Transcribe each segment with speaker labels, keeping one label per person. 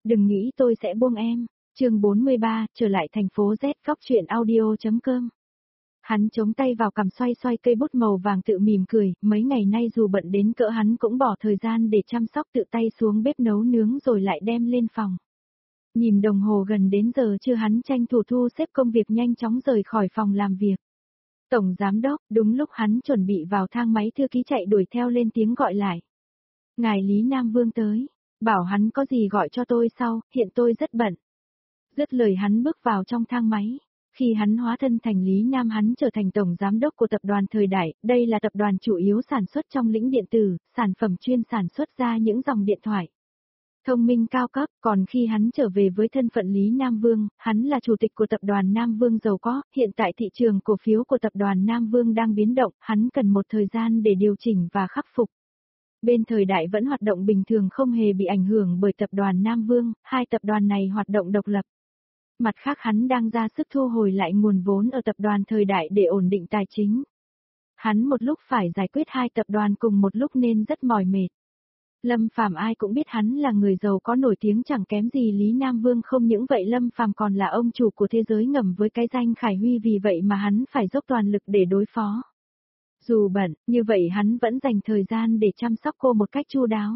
Speaker 1: Đừng nghĩ tôi sẽ buông em. Chương 43, trở lại thành phố Z, góc truyện audio.com. Hắn chống tay vào cằm xoay xoay cây bút màu vàng tự mỉm cười, mấy ngày nay dù bận đến cỡ hắn cũng bỏ thời gian để chăm sóc tự tay xuống bếp nấu nướng rồi lại đem lên phòng. Nhìn đồng hồ gần đến giờ trưa hắn tranh thủ thu xếp công việc nhanh chóng rời khỏi phòng làm việc. Tổng giám đốc, đúng lúc hắn chuẩn bị vào thang máy thư ký chạy đuổi theo lên tiếng gọi lại. Ngài Lý Nam Vương tới, bảo hắn có gì gọi cho tôi sau, hiện tôi rất bận. Dứt lời hắn bước vào trong thang máy. Khi hắn hóa thân thành Lý Nam hắn trở thành tổng giám đốc của tập đoàn Thời Đại, đây là tập đoàn chủ yếu sản xuất trong lĩnh điện tử, sản phẩm chuyên sản xuất ra những dòng điện thoại thông minh cao cấp, còn khi hắn trở về với thân phận Lý Nam Vương, hắn là chủ tịch của tập đoàn Nam Vương giàu có, hiện tại thị trường cổ phiếu của tập đoàn Nam Vương đang biến động, hắn cần một thời gian để điều chỉnh và khắc phục. Bên Thời Đại vẫn hoạt động bình thường không hề bị ảnh hưởng bởi tập đoàn Nam Vương, hai tập đoàn này hoạt động độc lập. Mặt khác hắn đang ra sức thu hồi lại nguồn vốn ở tập đoàn Thời Đại để ổn định tài chính. Hắn một lúc phải giải quyết hai tập đoàn cùng một lúc nên rất mỏi mệt. Lâm Phàm ai cũng biết hắn là người giàu có nổi tiếng chẳng kém gì Lý Nam Vương, không những vậy Lâm Phàm còn là ông chủ của thế giới ngầm với cái danh Khải Huy, vì vậy mà hắn phải dốc toàn lực để đối phó. Dù bận, như vậy hắn vẫn dành thời gian để chăm sóc cô một cách chu đáo.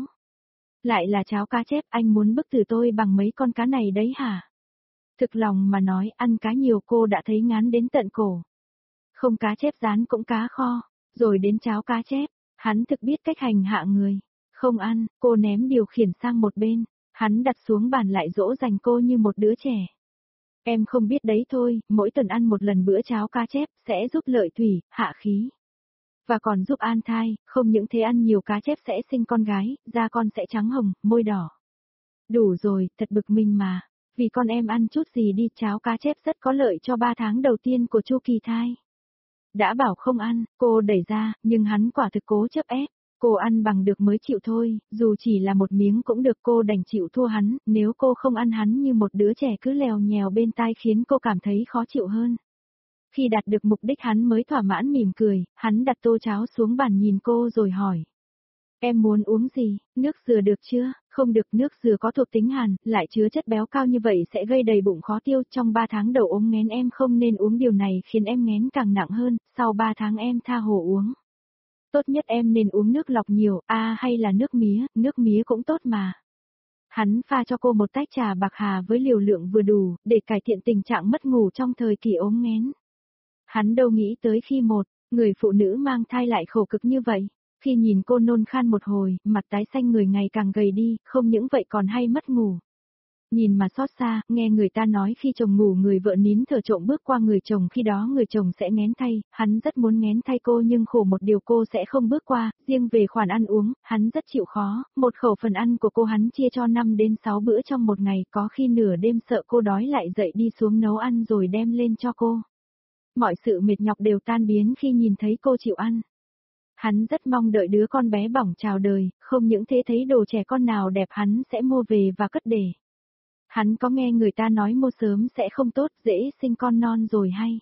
Speaker 1: Lại là cháo cá chép, anh muốn bức tử tôi bằng mấy con cá này đấy hả? Thực lòng mà nói, ăn cá nhiều cô đã thấy ngán đến tận cổ. Không cá chép rán cũng cá kho, rồi đến cháo cá chép, hắn thực biết cách hành hạ người. Không ăn, cô ném điều khiển sang một bên, hắn đặt xuống bàn lại dỗ dành cô như một đứa trẻ. Em không biết đấy thôi, mỗi tuần ăn một lần bữa cháo cá chép sẽ giúp lợi thủy, hạ khí. Và còn giúp an thai, không những thế ăn nhiều cá chép sẽ sinh con gái, da con sẽ trắng hồng, môi đỏ. Đủ rồi, thật bực mình mà. Vì con em ăn chút gì đi, cháo cá chép rất có lợi cho 3 tháng đầu tiên của chu kỳ thai. Đã bảo không ăn, cô đẩy ra, nhưng hắn quả thực cố chấp ép. Cô ăn bằng được mới chịu thôi, dù chỉ là một miếng cũng được, cô đành chịu thua hắn, nếu cô không ăn hắn như một đứa trẻ cứ lèo nhèo bên tai khiến cô cảm thấy khó chịu hơn. Khi đạt được mục đích hắn mới thỏa mãn mỉm cười, hắn đặt tô cháo xuống bàn nhìn cô rồi hỏi. Em muốn uống gì, nước dừa được chưa? Không được, nước dừa có thuộc tính hàn, lại chứa chất béo cao như vậy sẽ gây đầy bụng khó tiêu, trong 3 tháng đầu ốm nghén em không nên uống, điều này khiến em nghén càng nặng hơn, sau 3 tháng em tha hồ uống. Tốt nhất em nên uống nước lọc nhiều, hay là nước mía cũng tốt mà. Hắn pha cho cô một tách trà bạc hà với liều lượng vừa đủ, để cải thiện tình trạng mất ngủ trong thời kỳ ốm nghén. Hắn đâu nghĩ tới khi một người phụ nữ mang thai lại khổ cực như vậy. Khi nhìn cô nôn khan một hồi, mặt tái xanh, người ngày càng gầy đi, không những vậy còn hay mất ngủ. Nhìn mà xót xa, nghe người ta nói khi chồng ngủ người vợ nín thở trộm bước qua người chồng, khi đó người chồng sẽ nghén thay, hắn rất muốn nghén thay cô nhưng khổ một điều cô sẽ không bước qua, riêng về khoản ăn uống, hắn rất chịu khó, một khẩu phần ăn của cô hắn chia cho 5 đến 6 bữa trong một ngày, có khi nửa đêm sợ cô đói lại dậy đi xuống nấu ăn rồi đem lên cho cô. Mọi sự mệt nhọc đều tan biến khi nhìn thấy cô chịu ăn. Hắn rất mong đợi đứa con bé bỏng chào đời, không những thế thấy đồ trẻ con nào đẹp hắn sẽ mua về và cất để. Hắn có nghe người ta nói mua sớm sẽ không tốt, dễ sinh con non rồi hay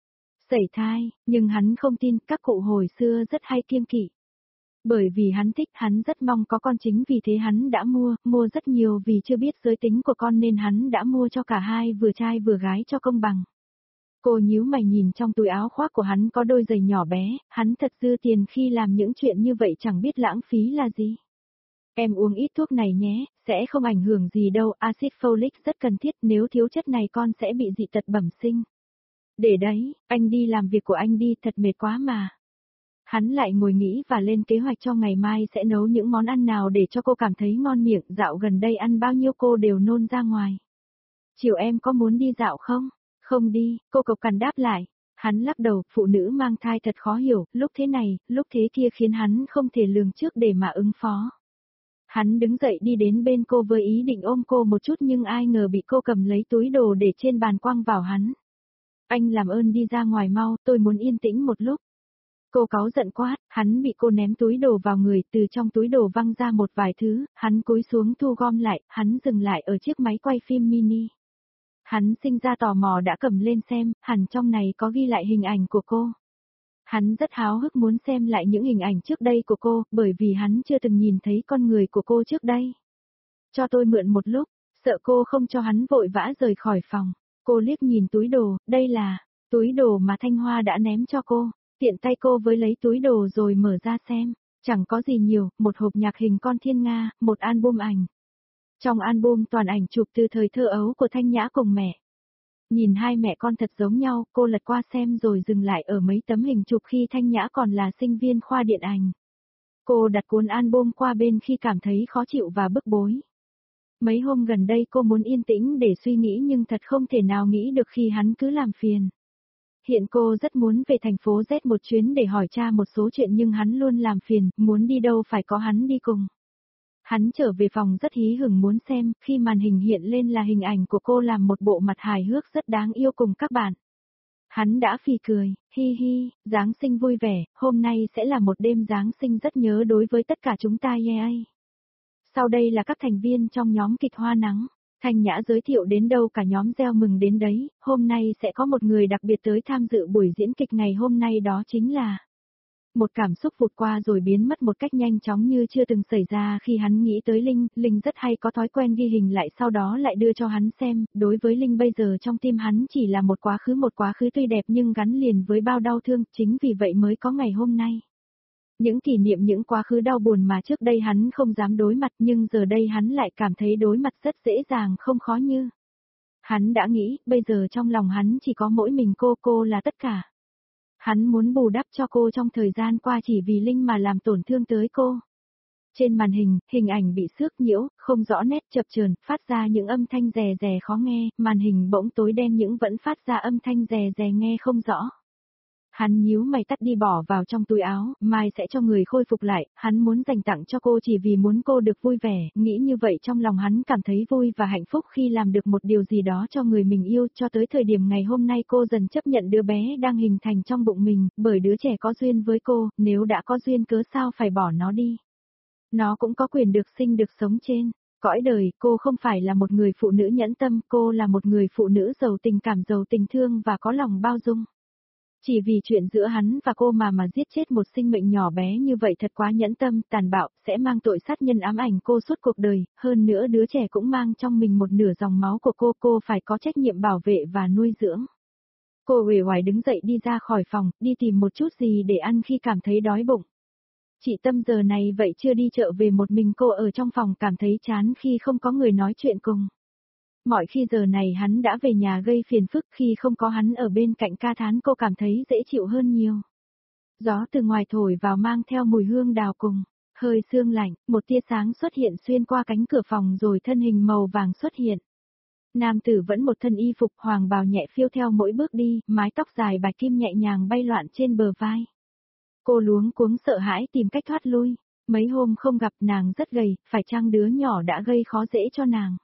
Speaker 1: sẩy thai, nhưng hắn không tin, các cụ hồi xưa rất hay kiêng kỵ. Bởi vì hắn thích, hắn rất mong có con, chính vì thế hắn đã mua rất nhiều, vì chưa biết giới tính của con nên hắn đã mua cho cả hai, vừa trai vừa gái cho công bằng. Cô nhíu mày nhìn trong túi áo khoác của hắn có đôi giày nhỏ bé, hắn thật dư tiền khi làm những chuyện như vậy, chẳng biết lãng phí là gì. Em uống ít thuốc này nhé, sẽ không ảnh hưởng gì đâu, axit folic rất cần thiết, nếu thiếu chất này con sẽ bị dị tật bẩm sinh. Để đấy, anh đi làm việc của anh đi, thật mệt quá mà. Hắn lại ngồi nghĩ và lên kế hoạch cho ngày mai sẽ nấu những món ăn nào để cho cô cảm thấy ngon miệng, dạo gần đây ăn bao nhiêu cô đều nôn ra ngoài. Chiều em có muốn đi dạo không? Không đi, cô cộc cằn đáp lại. Hắn lắc đầu, phụ nữ mang thai thật khó hiểu, lúc thế này, lúc thế kia khiến hắn không thể lường trước để mà ứng phó. Hắn đứng dậy đi đến bên cô với ý định ôm cô một chút, nhưng ai ngờ bị cô cầm lấy túi đồ để trên bàn quăng vào hắn. Anh làm ơn đi ra ngoài mau, tôi muốn yên tĩnh một lúc. Cô cáu giận quát, hắn bị cô ném túi đồ vào người, từ trong túi đồ văng ra một vài thứ, hắn cúi xuống thu gom lại, hắn dừng lại ở chiếc máy quay phim mini. Hắn sinh ra tò mò đã cầm lên xem, hẳn trong này có ghi lại hình ảnh của cô. Hắn rất háo hức muốn xem lại những hình ảnh trước đây của cô, bởi vì hắn chưa từng nhìn thấy con người của cô trước đây. Cho tôi mượn một lúc, Sợ cô không cho hắn vội vã rời khỏi phòng, cô liếc nhìn túi đồ, đây là túi đồ mà Thanh Hoa đã ném cho cô, tiện tay cô với lấy túi đồ rồi mở ra xem, chẳng có gì nhiều, một hộp nhạc hình con thiên nga, một album ảnh. Trong album toàn ảnh chụp từ thời thơ ấu của Thanh Nhã cùng mẹ. Nhìn hai mẹ con thật giống nhau, cô lật qua xem rồi dừng lại ở mấy tấm hình chụp khi Thanh Nhã còn là sinh viên khoa điện ảnh. Cô đặt cuốn album qua bên khi cảm thấy khó chịu và bức bối. Mấy hôm gần đây cô muốn yên tĩnh để suy nghĩ nhưng thật không thể nào nghĩ được khi hắn cứ làm phiền. Hiện cô rất muốn về thành phố Z một chuyến để hỏi cha một số chuyện nhưng hắn luôn làm phiền, muốn đi đâu phải có hắn đi cùng. Hắn trở về phòng rất hí hửng muốn xem, khi màn hình hiện lên là hình ảnh của cô làm một bộ mặt hài hước rất đáng yêu cùng các bạn. Hắn đã phì cười, hi hi, Giáng sinh vui vẻ, hôm nay sẽ là một đêm Giáng sinh rất nhớ đối với tất cả chúng ta yeah. Sau đây là các thành viên trong nhóm kịch Hoa Nắng. Thanh Nhã giới thiệu đến đâu cả nhóm reo mừng đến đấy, hôm nay sẽ có một người đặc biệt tới tham dự buổi diễn kịch ngày hôm nay đó chính là... Một cảm xúc vụt qua rồi biến mất một cách nhanh chóng như chưa từng xảy ra khi hắn nghĩ tới Linh, Linh rất hay có thói quen ghi hình lại sau đó lại đưa cho hắn xem, đối với Linh bây giờ trong tim hắn chỉ là một quá khứ tuy đẹp nhưng gắn liền với bao đau thương, chính vì vậy mới có ngày hôm nay. Những kỷ niệm những quá khứ đau buồn mà trước đây hắn không dám đối mặt nhưng giờ đây hắn lại cảm thấy đối mặt rất dễ dàng không khó như. Hắn đã nghĩ, bây giờ trong lòng hắn chỉ có mỗi mình cô là tất cả. Hắn muốn bù đắp cho cô trong thời gian qua chỉ vì Linh mà làm tổn thương tới cô. Trên màn hình, hình ảnh bị xước nhiễu, không rõ nét chập chờn, phát ra những âm thanh rè rè khó nghe, màn hình bỗng tối đen nhưng vẫn phát ra âm thanh rè rè nghe không rõ. Hắn nhíu mày tắt đi bỏ vào trong túi áo, mai sẽ cho người khôi phục lại, hắn muốn dành tặng cho cô chỉ vì muốn cô được vui vẻ, nghĩ như vậy trong lòng hắn cảm thấy vui và hạnh phúc khi làm được một điều gì đó cho người mình yêu, cho tới thời điểm ngày hôm nay cô dần chấp nhận đứa bé đang hình thành trong bụng mình, bởi đứa trẻ có duyên với cô, nếu đã có duyên cớ sao phải bỏ nó đi. Nó cũng có quyền được sinh được sống trên cõi đời, cô không phải là một người phụ nữ nhẫn tâm, cô là một người phụ nữ giàu tình cảm giàu tình thương và có lòng bao dung. Chỉ vì chuyện giữa hắn và cô mà giết chết một sinh mệnh nhỏ bé như vậy thật quá nhẫn tâm, tàn bạo, sẽ mang tội sát nhân ám ảnh cô suốt cuộc đời, hơn nữa đứa trẻ cũng mang trong mình một nửa dòng máu của cô phải có trách nhiệm bảo vệ và nuôi dưỡng. Cô uể oải đứng dậy đi ra khỏi phòng, đi tìm một chút gì để ăn khi cảm thấy đói bụng. Chị Tâm giờ này vậy chưa đi chợ về một mình cô ở trong phòng cảm thấy chán khi không có người nói chuyện cùng. Mọi khi giờ này hắn đã về nhà gây phiền phức khi không có hắn ở bên cạnh ca thán cô cảm thấy dễ chịu hơn nhiều. Gió từ ngoài thổi vào mang theo mùi hương đào cùng, hơi sương lạnh, một tia sáng xuất hiện xuyên qua cánh cửa phòng rồi thân hình màu vàng xuất hiện. Nam tử vẫn một thân y phục hoàng bào nhẹ phiêu theo mỗi bước đi, mái tóc dài bạch kim nhẹ nhàng bay loạn trên bờ vai. Cô luống cuống sợ hãi tìm cách thoát lui, mấy hôm không gặp nàng rất gầy, phải chăng đứa nhỏ đã gây khó dễ cho nàng.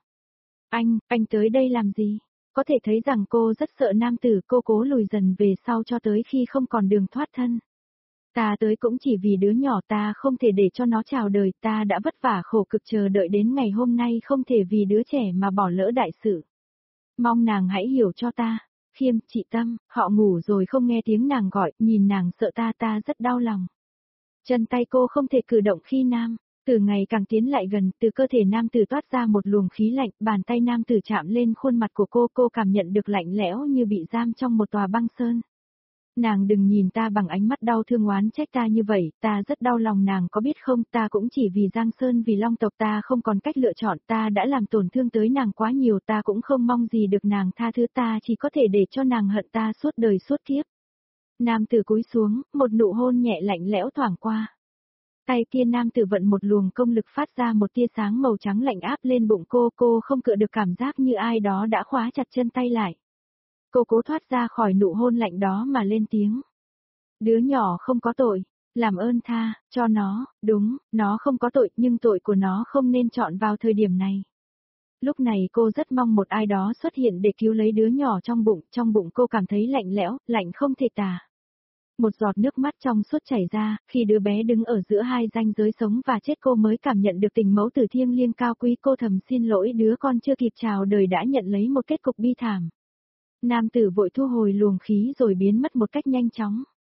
Speaker 1: Anh tới đây làm gì? Có thể thấy rằng cô rất sợ nam tử, cô cố lùi dần về sau cho tới khi không còn đường thoát thân. Ta tới cũng chỉ vì đứa nhỏ, ta không thể để cho nó chào đời, ta đã vất vả khổ cực chờ đợi đến ngày hôm nay, không thể vì đứa trẻ mà bỏ lỡ đại sự. Mong nàng hãy hiểu cho ta. Khiêm, chị Tâm, họ ngủ rồi không nghe tiếng nàng gọi, nhìn nàng sợ ta rất đau lòng. Chân tay cô không thể cử động khi nam tử ngày càng tiến lại gần, từ cơ thể nam tử toát ra một luồng khí lạnh, bàn tay nam tử chạm lên khuôn mặt của cô cảm nhận được lạnh lẽo như bị giam trong một tòa băng sơn. Nàng đừng nhìn ta bằng ánh mắt đau thương oán trách ta như vậy, ta rất đau lòng nàng có biết không, ta cũng chỉ vì Giang Sơn vì Long tộc ta không còn cách lựa chọn, ta đã làm tổn thương tới nàng quá nhiều, ta cũng không mong gì được nàng tha thứ, ta chỉ có thể để cho nàng hận ta suốt đời suốt kiếp. Nam tử cúi xuống, một nụ hôn nhẹ lạnh lẽo thoảng qua. Tay kia nam tử vận một luồng công lực phát ra một tia sáng màu trắng lạnh áp lên bụng cô không cựa được cảm giác như ai đó đã khóa chặt chân tay lại. Cô cố thoát ra khỏi nụ hôn lạnh đó mà lên tiếng. Đứa nhỏ không có tội, làm ơn tha, cho nó, đúng, nó không có tội nhưng tội của nó không nên chọn vào thời điểm này. Lúc này cô rất mong một ai đó xuất hiện để cứu lấy đứa nhỏ trong bụng cô cảm thấy lạnh lẽo, lạnh không thể tả. Một giọt nước mắt trong suốt chảy ra, khi đứa bé đứng ở giữa hai ranh giới sống và chết cô mới cảm nhận được tình mẫu tử thiêng liêng cao quý, cô thầm xin lỗi đứa con chưa kịp chào đời đã nhận lấy một kết cục bi thảm. Nam tử vội thu hồi luồng khí rồi biến mất một cách nhanh chóng.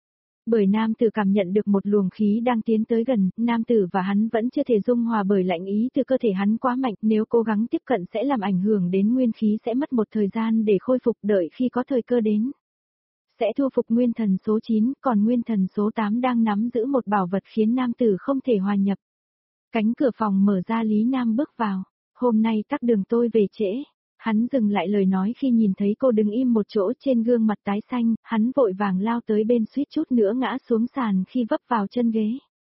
Speaker 1: Bởi nam tử cảm nhận được một luồng khí đang tiến tới gần, nam tử và hắn vẫn chưa thể dung hòa bởi lạnh ý từ cơ thể hắn quá mạnh, nếu cố gắng tiếp cận sẽ làm ảnh hưởng đến nguyên khí, sẽ mất một thời gian để khôi phục, đợi khi có thời cơ đến. Sẽ thu phục nguyên thần số 9, còn nguyên thần số 8 đang nắm giữ một bảo vật khiến nam tử không thể hòa nhập. Cánh cửa phòng mở ra, Lý Nam bước vào. Hôm nay tắc đường tôi về trễ. Hắn dừng lại lời nói khi nhìn thấy cô đứng im một chỗ, trên gương mặt tái xanh, hắn vội vàng lao tới bên, suýt chút nữa ngã xuống sàn khi vấp vào chân ghế.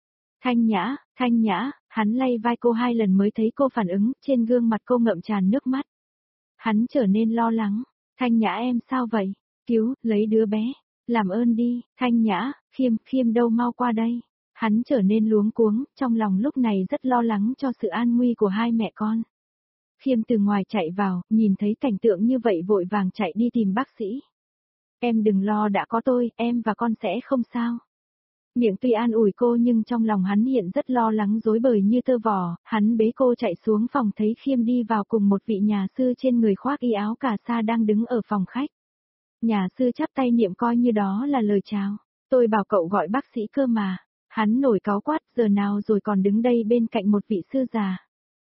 Speaker 1: Thanh Nhã, hắn lay vai cô 2 lần mới thấy cô phản ứng, trên gương mặt cô ngậm tràn nước mắt. Hắn trở nên lo lắng. Thanh Nhã em sao vậy? Cứu, lấy đứa bé. Làm ơn đi, Thanh Nhã, Khiêm đâu, mau qua đây. Hắn trở nên luống cuống, trong lòng lúc này rất lo lắng cho sự an nguy của 2 mẹ con. Khiêm từ ngoài chạy vào, nhìn thấy cảnh tượng như vậy vội vàng chạy đi tìm bác sĩ. Em đừng lo, đã có tôi, em và con sẽ không sao. Miệng tuy an ủi cô nhưng trong lòng hắn hiện rất lo lắng, rối bời như tơ vò. Hắn bế cô chạy xuống phòng, thấy Khiêm đi vào cùng một vị nhà sư trên người khoác y áo cà sa đang đứng ở phòng khách. Nhà sư chắp tay niệm coi như đó là lời chào. Tôi bảo cậu gọi bác sĩ cơ mà. Hắn nổi cáu quát, giờ nào rồi còn đứng đây bên cạnh một vị sư già.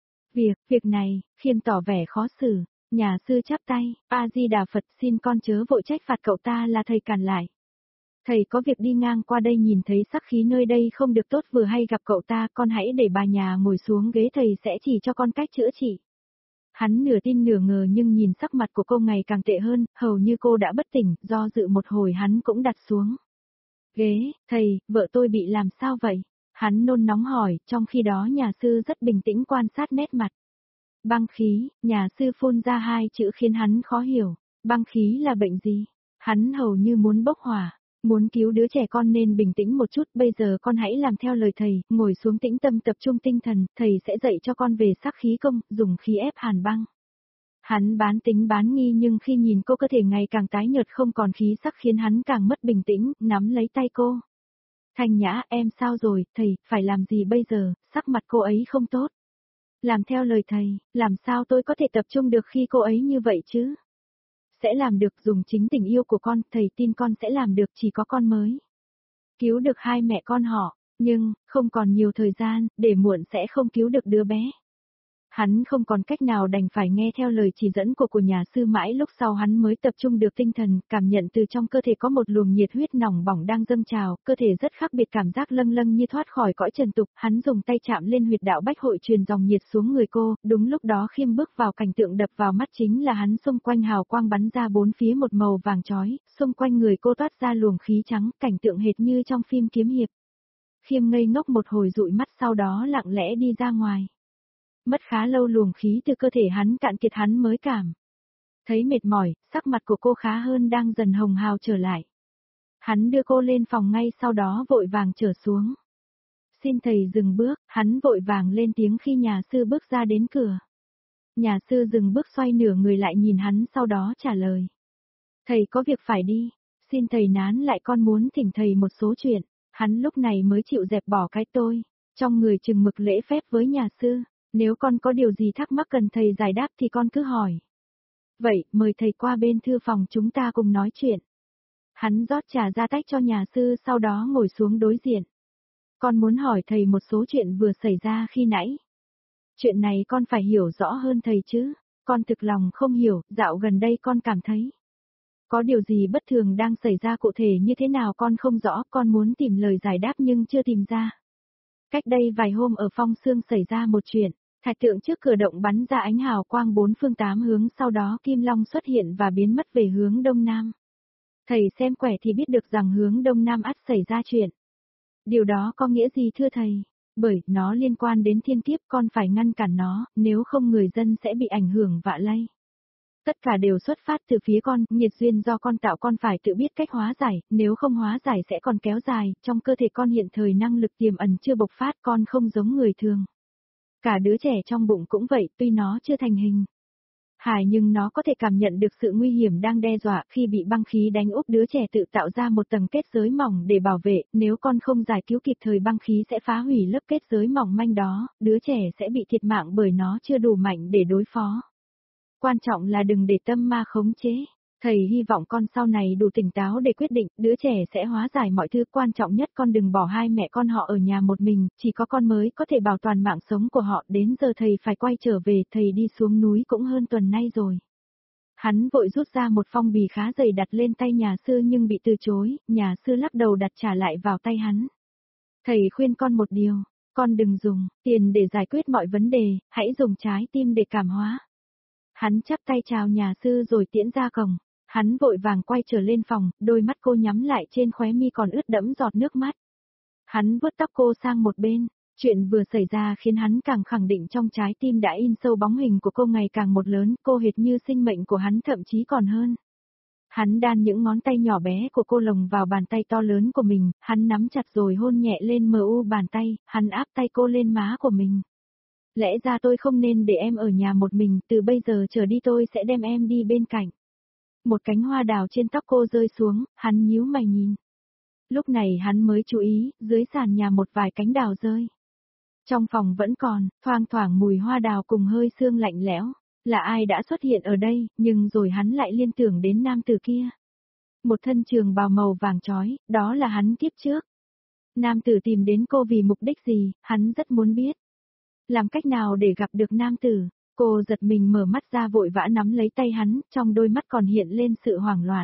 Speaker 1: Việc này, Khiêm tỏ vẻ khó xử. Nhà sư chắp tay, A-di-đà Phật, xin con chớ vội trách phạt cậu ta, là thầy cản lại. Thầy có việc đi ngang qua đây nhìn thấy sắc khí nơi đây không được tốt, vừa hay gặp cậu ta, con hãy để bà nhà ngồi xuống ghế, thầy sẽ chỉ cho con cách chữa trị. Hắn nửa tin nửa ngờ nhưng nhìn sắc mặt của cô ngày càng tệ hơn, hầu như cô đã bất tỉnh, do dự một hồi hắn cũng đặt xuống ghế. Thầy, vợ tôi bị làm sao vậy? Hắn nôn nóng hỏi, trong khi đó nhà sư rất bình tĩnh quan sát nét mặt. Băng khí, nhà sư phun ra 2 chữ khiến hắn khó hiểu. Băng khí là bệnh gì? Hắn hầu như muốn bốc hỏa. Muốn cứu đứa trẻ con nên bình tĩnh một chút, bây giờ con hãy làm theo lời thầy, ngồi xuống tĩnh tâm tập trung tinh thần, thầy sẽ dạy cho con về sắc khí công, dùng khí ép hàn băng. Hắn bán tính bán nghi nhưng khi nhìn cô cơ thể ngày càng tái nhợt không còn khí sắc khiến hắn càng mất bình tĩnh, nắm lấy tay cô. Thanh Nhã, em sao rồi, thầy, phải làm gì bây giờ, sắc mặt cô ấy không tốt. Làm theo lời thầy, làm sao tôi có thể tập trung được khi cô ấy như vậy chứ? Sẽ làm được, dùng chính tình yêu của con, thầy tin con sẽ làm được, chỉ có con mới cứu được 2 mẹ con họ, nhưng, không còn nhiều thời gian, để muộn sẽ không cứu được đứa bé. Hắn không còn cách nào đành phải nghe theo lời chỉ dẫn của nhà sư, mãi lúc sau hắn mới tập trung được tinh thần, cảm nhận từ trong cơ thể có một luồng nhiệt huyết nóng bỏng đang dâng trào, cơ thể rất khác biệt, cảm giác lâng lâng như thoát khỏi cõi trần tục, hắn dùng tay chạm lên huyệt đạo bách hội truyền dòng nhiệt xuống người cô, đúng lúc đó Khiêm bước vào, cảnh tượng đập vào mắt chính là hắn xung quanh hào quang bắn ra bốn phía một màu vàng chói, xung quanh người cô toát ra luồng khí trắng, cảnh tượng hệt như trong phim kiếm hiệp. Khiêm ngây ngốc một hồi dụi mắt sau đó lặng lẽ đi ra ngoài. Mất khá lâu luồng khí từ cơ thể hắn cạn kiệt hắn mới cảm thấy mệt mỏi, sắc mặt của cô khá hơn, đang dần hồng hào trở lại. Hắn đưa cô lên phòng ngay sau đó vội vàng trở xuống. Xin thầy dừng bước, hắn vội vàng lên tiếng khi nhà sư bước ra đến cửa. Nhà sư dừng bước xoay nửa người lại nhìn hắn sau đó trả lời. Thầy có việc phải đi, xin thầy nán lại, con muốn thỉnh thầy một số chuyện. Hắn lúc này mới chịu dẹp bỏ cái tôi, trong người chừng mực lễ phép với nhà sư. Nếu con có điều gì thắc mắc cần thầy giải đáp thì con cứ hỏi. Vậy, mời thầy qua bên thư phòng chúng ta cùng nói chuyện. Hắn rót trà ra tách cho nhà sư sau đó ngồi xuống đối diện. Con muốn hỏi thầy một số chuyện vừa xảy ra khi nãy. Chuyện này con phải hiểu rõ hơn thầy chứ. Con thực lòng không hiểu, dạo gần đây con cảm thấy có điều gì bất thường đang xảy ra, cụ thể như thế nào con không rõ, con muốn tìm lời giải đáp nhưng chưa tìm ra. Cách đây vài hôm ở Phong Sương xảy ra một chuyện. Thạch tượng trước cửa động bắn ra ánh hào quang 4 phương 8 hướng, sau đó Kim Long xuất hiện và biến mất về hướng đông nam. Thầy xem quẻ thì biết được rằng hướng đông nam ắt xảy ra chuyện. Điều đó có nghĩa gì thưa thầy? Bởi nó liên quan đến thiên kiếp, con phải ngăn cản nó, nếu không người dân sẽ bị ảnh hưởng vạ lây. Tất cả đều xuất phát từ phía con, nhiệt duyên do con tạo, con phải tự biết cách hóa giải, nếu không hóa giải sẽ còn kéo dài, trong cơ thể con hiện thời năng lực tiềm ẩn chưa bộc phát, con không giống người thường. Cả đứa trẻ trong bụng cũng vậy, tuy nó chưa thành hình hài nhưng nó có thể cảm nhận được sự nguy hiểm đang đe dọa, khi bị băng khí đánh úp đứa trẻ tự tạo ra một tầng kết giới mỏng để bảo vệ, nếu con không giải cứu kịp thời băng khí sẽ phá hủy lớp kết giới mỏng manh đó, đứa trẻ sẽ bị thiệt mạng bởi nó chưa đủ mạnh để đối phó. Quan trọng là đừng để tâm ma khống chế. Thầy hy vọng con sau này đủ tỉnh táo để quyết định, đứa trẻ sẽ hóa giải mọi thứ, quan trọng nhất con đừng bỏ hai mẹ con họ ở nhà một mình, chỉ có con mới có thể bảo toàn mạng sống của họ, đến giờ thầy phải quay trở về, thầy đi xuống núi cũng hơn tuần nay rồi. Hắn vội rút ra một phong bì khá dày đặt lên tay nhà sư nhưng bị từ chối, nhà sư lắc đầu đặt trả lại vào tay hắn. Thầy khuyên con một điều, con đừng dùng tiền để giải quyết mọi vấn đề, hãy dùng trái tim để cảm hóa. Hắn chắp tay chào nhà sư rồi tiễn ra cổng. Hắn vội vàng quay trở lên phòng, đôi mắt cô nhắm lại, trên khóe mi còn ướt đẫm giọt nước mắt. Hắn vuốt tóc cô sang một bên, chuyện vừa xảy ra khiến hắn càng khẳng định trong trái tim đã in sâu bóng hình của cô ngày càng một lớn, cô hệt như sinh mệnh của hắn thậm chí còn hơn. Hắn đan những ngón tay nhỏ bé của cô lồng vào bàn tay to lớn của mình, hắn nắm chặt rồi hôn nhẹ lên mờ u bàn tay, hắn áp tay cô lên má của mình. Lẽ ra tôi không nên để em ở nhà một mình, từ bây giờ trở đi tôi sẽ đem em đi bên cạnh. Một cánh hoa đào trên tóc cô rơi xuống, hắn nhíu mày nhìn. Lúc này hắn mới chú ý, dưới sàn nhà một vài cánh đào rơi. Trong phòng vẫn còn, thoang thoảng mùi hoa đào cùng hơi sương lạnh lẽo. Là ai đã xuất hiện ở đây, nhưng rồi hắn lại liên tưởng đến nam tử kia. Một thân trường bào màu vàng chói, đó là hắn kiếp trước. Nam tử tìm đến cô vì mục đích gì, hắn rất muốn biết. Làm cách nào để gặp được nam tử? Cô giật mình mở mắt ra vội vã nắm lấy tay hắn, trong đôi mắt còn hiện lên sự hoảng loạn.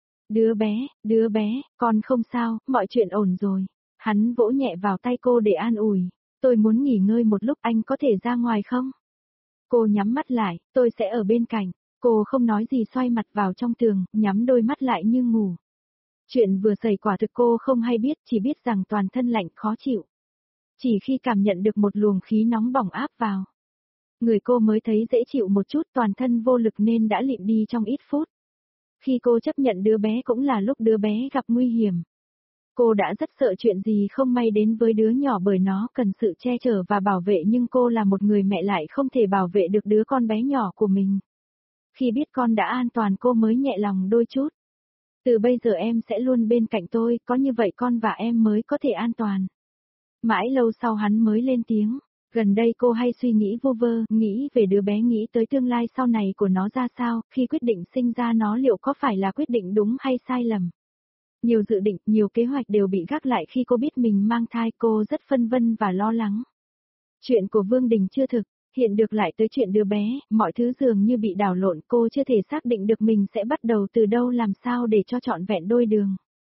Speaker 1: Đứa bé, con không sao, mọi chuyện ổn rồi. Hắn vỗ nhẹ vào tay cô để an ủi. Tôi muốn nghỉ ngơi một lúc, anh có thể ra ngoài không? Cô nhắm mắt lại, tôi sẽ ở bên cạnh. Cô không nói gì, xoay mặt vào trong tường, nhắm đôi mắt lại như ngủ. Chuyện vừa xảy quả thực cô không hay biết, chỉ biết rằng toàn thân lạnh khó chịu. Chỉ khi cảm nhận được một luồng khí nóng bỏng áp vào, người cô mới thấy dễ chịu một chút, toàn thân vô lực nên đã lịm đi trong ít phút. Khi cô chấp nhận đứa bé cũng là lúc đứa bé gặp nguy hiểm. Cô đã rất sợ chuyện gì không may đến với đứa nhỏ bởi nó cần sự che chở và bảo vệ, nhưng cô là một người mẹ lại không thể bảo vệ được đứa con bé nhỏ của mình. Khi biết con đã an toàn cô mới nhẹ lòng đôi chút. Từ bây giờ em sẽ luôn bên cạnh tôi, có như vậy con và em mới có thể an toàn. Mãi lâu sau hắn mới lên tiếng. Gần đây cô hay suy nghĩ vô vơ, nghĩ về đứa bé, nghĩ tới tương lai sau này của nó ra sao, khi quyết định sinh ra nó liệu có phải là quyết định đúng hay sai lầm. Nhiều dự định, nhiều kế hoạch đều bị gác lại khi cô biết mình mang thai, cô rất phân vân và lo lắng. Chuyện của Vương Đình chưa thực, hiện được lại tới chuyện đứa bé, mọi thứ dường như bị đảo lộn, cô chưa thể xác định được mình sẽ bắt đầu từ đâu, làm sao để cho trọn vẹn đôi đường.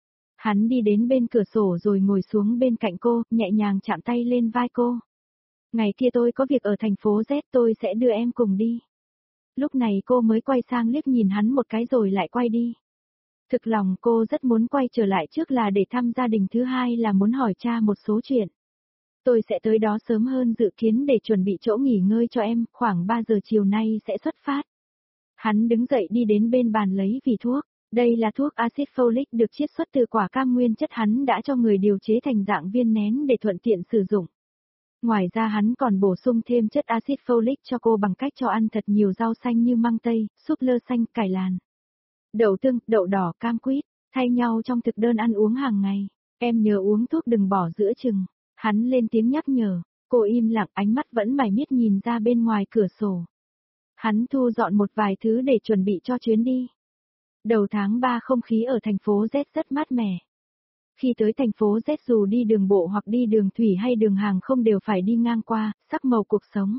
Speaker 1: Hắn đi đến bên cửa sổ rồi ngồi xuống bên cạnh cô, nhẹ nhàng chạm tay lên vai cô. Ngày kia tôi có việc ở thành phố Z, tôi sẽ đưa em cùng đi. Lúc này cô mới quay sang liếc nhìn hắn một cái rồi lại quay đi. Thực lòng cô rất muốn quay trở lại, trước là để thăm gia đình, thứ hai là muốn hỏi cha một số chuyện. Tôi sẽ tới đó sớm hơn dự kiến để chuẩn bị chỗ nghỉ ngơi cho em, khoảng 3 giờ chiều nay sẽ xuất phát. Hắn đứng dậy đi đến bên bàn lấy vỉ thuốc. Đây là thuốc axit folic được chiết xuất từ quả cam, nguyên chất hắn đã cho người điều chế thành dạng viên nén để thuận tiện sử dụng. Ngoài ra hắn còn bổ sung thêm chất axit folic cho cô bằng cách cho ăn thật nhiều rau xanh như măng tây, súp lơ xanh, cải làn, đậu tương, đậu đỏ, cam quýt, thay nhau trong thực đơn ăn uống hàng ngày. Em nhớ uống thuốc đừng bỏ giữa chừng. Hắn lên tiếng nhắc nhở, cô im lặng, ánh mắt vẫn mải miết nhìn ra bên ngoài cửa sổ. Hắn thu dọn một vài thứ để chuẩn bị cho chuyến đi. Đầu tháng 3 không khí ở thành phố Z rất mát mẻ. Khi tới thành phố Z dù đi đường bộ hoặc đi đường thủy hay đường hàng không đều phải đi ngang qua, sắc màu cuộc sống.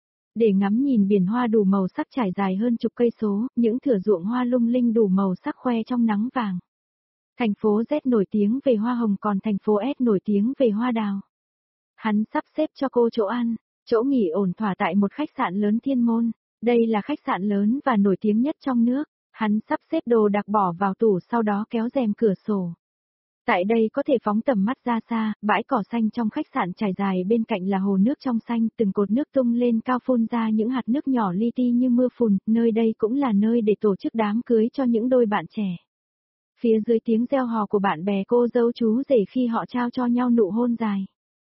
Speaker 1: Để ngắm nhìn biển hoa đủ màu sắc trải dài hơn chục cây số, những thửa ruộng hoa lung linh đủ màu sắc khoe trong nắng vàng. Thành phố Z nổi tiếng về hoa hồng, còn thành phố S nổi tiếng về hoa đào. Hắn sắp xếp cho cô chỗ ăn, chỗ nghỉ ổn thỏa tại một khách sạn lớn Thiên Môn. Đây là khách sạn lớn và nổi tiếng nhất trong nước. Hắn sắp xếp đồ đạc bỏ vào tủ, sau đó kéo rèm cửa sổ. Tại đây có thể phóng tầm mắt ra xa, bãi cỏ xanh trong khách sạn trải dài, bên cạnh là hồ nước trong xanh, từng cột nước tung lên cao phun ra những hạt nước nhỏ li ti như mưa phùn, nơi đây cũng là nơi để tổ chức đám cưới cho những đôi bạn trẻ. Phía dưới tiếng reo hò của bạn bè cô dâu chú rể khi họ trao cho nhau nụ hôn dài.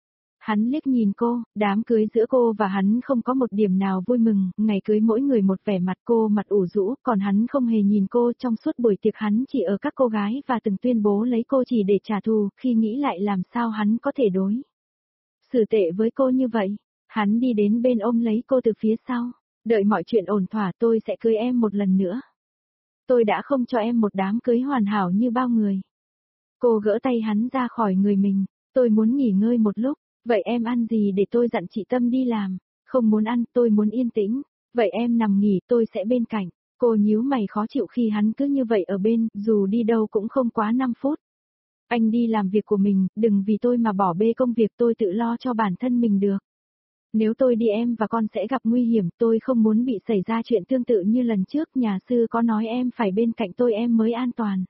Speaker 1: Hắn liếc nhìn cô, đám cưới giữa cô và hắn không có một điểm nào vui mừng, ngày cưới mỗi người một vẻ mặt, cô mặt ủ rũ, còn hắn không hề nhìn cô. Trong suốt buổi tiệc hắn chỉ ở các cô gái và từng tuyên bố lấy cô chỉ để trả thù, khi nghĩ lại làm sao hắn có thể đối xử tệ với cô như vậy. Hắn đi đến bên ôm lấy cô từ phía sau, đợi mọi chuyện ổn thỏa tôi sẽ cưới em một lần nữa. Tôi đã không cho em một đám cưới hoàn hảo như bao người. Cô gỡ tay hắn ra khỏi người mình, tôi muốn nghỉ ngơi một lúc, vậy em ăn gì để tôi dặn chị Tâm đi làm, không muốn ăn, tôi muốn yên tĩnh, vậy em nằm nghỉ, tôi sẽ bên cạnh. Cô nhíu mày khó chịu khi hắn cứ như vậy ở bên, dù đi đâu cũng không quá 5 phút. Anh đi làm việc của mình, đừng vì tôi mà bỏ bê công việc, tôi tự lo cho bản thân mình được. Nếu tôi đi em và con sẽ gặp nguy hiểm, tôi không muốn bị xảy ra chuyện tương tự như lần trước, nhà sư có nói em phải bên cạnh tôi em mới an toàn.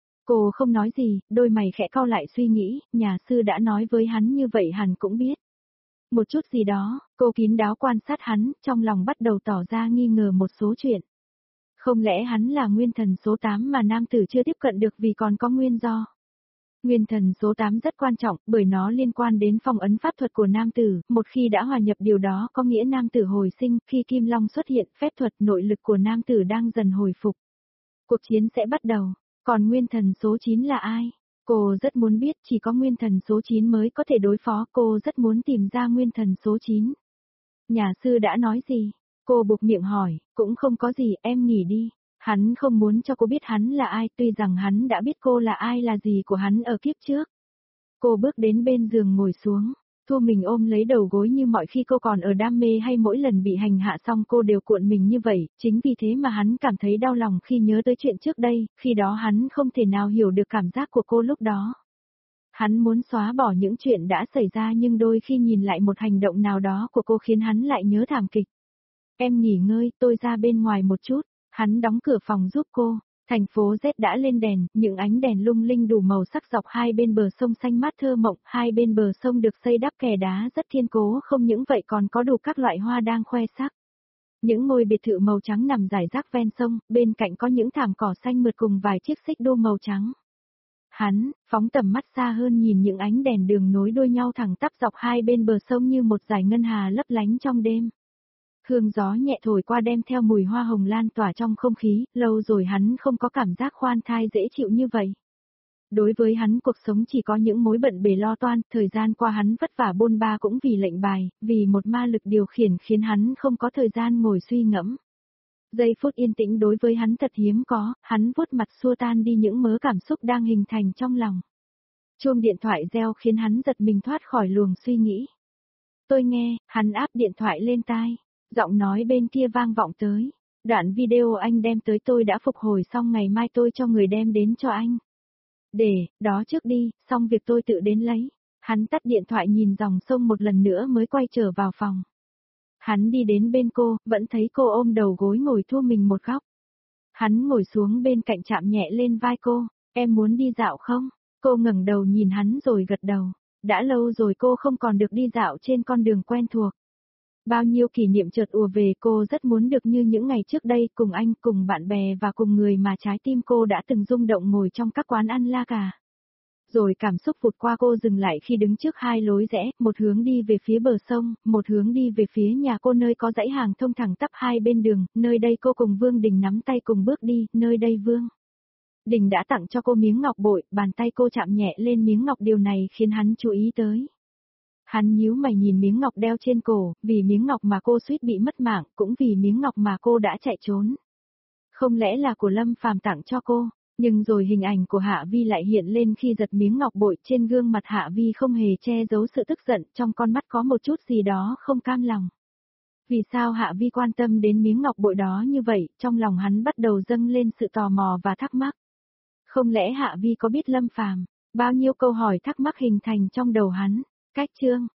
Speaker 1: Cô không nói gì, đôi mày khẽ cau lại suy nghĩ, nhà sư đã nói với hắn như vậy hẳn cũng biết. Một chút gì đó, cô kín đáo quan sát hắn, trong lòng bắt đầu tỏ ra nghi ngờ một số chuyện. Không lẽ hắn là nguyên thần số 8 mà nam tử chưa tiếp cận được vì còn có nguyên do? Nguyên thần số 8 rất quan trọng bởi nó liên quan đến phong ấn pháp thuật của nam tử, một khi đã hòa nhập điều đó có nghĩa nam tử hồi sinh, khi Kim Long xuất hiện, phép thuật nội lực của nam tử đang dần hồi phục. Cuộc chiến sẽ bắt đầu, còn nguyên thần số 9 là ai? Cô rất muốn biết, chỉ có nguyên thần số 9 mới có thể đối phó, cô rất muốn tìm ra nguyên thần số 9. Nhà sư đã nói gì? Cô buộc miệng hỏi, cũng không có gì, em nghỉ đi. Hắn không muốn cho cô biết hắn là ai, tuy rằng hắn đã biết cô là ai là gì của hắn ở kiếp trước. Cô bước đến bên giường ngồi xuống, Thu mình ôm lấy đầu gối như mọi khi cô còn ở đam mê hay mỗi lần bị hành hạ xong cô đều cuộn mình như vậy, chính vì thế mà hắn cảm thấy đau lòng khi nhớ tới chuyện trước đây, khi đó hắn không thể nào hiểu được cảm giác của cô lúc đó. Hắn muốn xóa bỏ những chuyện đã xảy ra nhưng đôi khi nhìn lại một hành động nào đó của cô khiến hắn lại nhớ thảm kịch. Em nghỉ ngơi, tôi ra bên ngoài một chút. Hắn đóng cửa phòng giúp cô. Thành phố Z đã lên đèn, những ánh đèn lung linh đủ màu sắc dọc hai bên bờ sông xanh mát thơ mộng, hai bên bờ sông được xây đắp kè đá rất kiên cố, không những vậy còn có đủ các loại hoa đang khoe sắc. Những ngôi biệt thự màu trắng nằm rải rác ven sông, bên cạnh có những thảm cỏ xanh mượt cùng vài chiếc xích đu màu trắng. Hắn, phóng tầm mắt xa hơn nhìn những ánh đèn đường nối đuôi nhau thẳng tắp dọc hai bên bờ sông như một dải ngân hà lấp lánh trong đêm. Hương gió nhẹ thổi qua đem theo mùi hoa hồng lan tỏa trong không khí, lâu rồi hắn không có cảm giác khoan thai dễ chịu như vậy. Đối với hắn cuộc sống chỉ có những mối bận bề lo toan, thời gian qua hắn vất vả bôn ba cũng vì lệnh bài, vì một ma lực điều khiển khiến hắn không có thời gian ngồi suy ngẫm. Giây phút yên tĩnh đối với hắn thật hiếm có, hắn vuốt mặt xua tan đi những mớ cảm xúc đang hình thành trong lòng. Chuông điện thoại reo khiến hắn giật mình thoát khỏi luồng suy nghĩ. Tôi nghe, hắn áp điện thoại lên tai. Giọng nói bên kia vang vọng tới. Đoạn video anh đem tới tôi đã phục hồi xong, ngày mai tôi cho người đem đến cho anh. Để, đó trước đi, xong việc tôi tự đến lấy. Hắn tắt điện thoại nhìn dòng sông một lần nữa mới quay trở vào phòng. Hắn đi đến bên cô, vẫn thấy cô ôm đầu gối ngồi thu mình một góc. Hắn ngồi xuống bên cạnh chạm nhẹ lên vai cô, em muốn đi dạo không? Cô ngẩng đầu nhìn hắn rồi gật đầu. Đã lâu rồi cô không còn được đi dạo trên con đường quen thuộc. Bao nhiêu kỷ niệm chợt ùa về, cô rất muốn được như những ngày trước đây, cùng anh, cùng bạn bè và cùng người mà trái tim cô đã từng rung động ngồi trong các quán ăn la cà. Rồi cảm xúc vụt qua cô dừng lại khi đứng trước hai lối rẽ, một hướng đi về phía bờ sông, một hướng đi về phía nhà cô nơi có dãy hàng thông thẳng tắp hai bên đường, nơi đây cô cùng Vương Đình nắm tay cùng bước đi, nơi đây Vương Đình đã tặng cho cô miếng ngọc bội, bàn tay cô chạm nhẹ lên miếng ngọc, điều này khiến hắn chú ý tới. Hắn nhíu mày nhìn miếng ngọc đeo trên cổ, vì miếng ngọc mà cô suýt bị mất mạng, cũng vì miếng ngọc mà cô đã chạy trốn. Không lẽ là của Lâm Phàm tặng cho cô, nhưng rồi hình ảnh của Hạ Vi lại hiện lên khi giật miếng ngọc bội, trên gương mặt Hạ Vi không hề che giấu sự tức giận, trong con mắt có một chút gì đó không cam lòng. Vì sao Hạ Vi quan tâm đến miếng ngọc bội đó như vậy, trong lòng hắn bắt đầu dâng lên sự tò mò và thắc mắc. Không lẽ Hạ Vi có biết Lâm Phàm? Bao nhiêu câu hỏi thắc mắc hình thành trong đầu hắn. Cách chương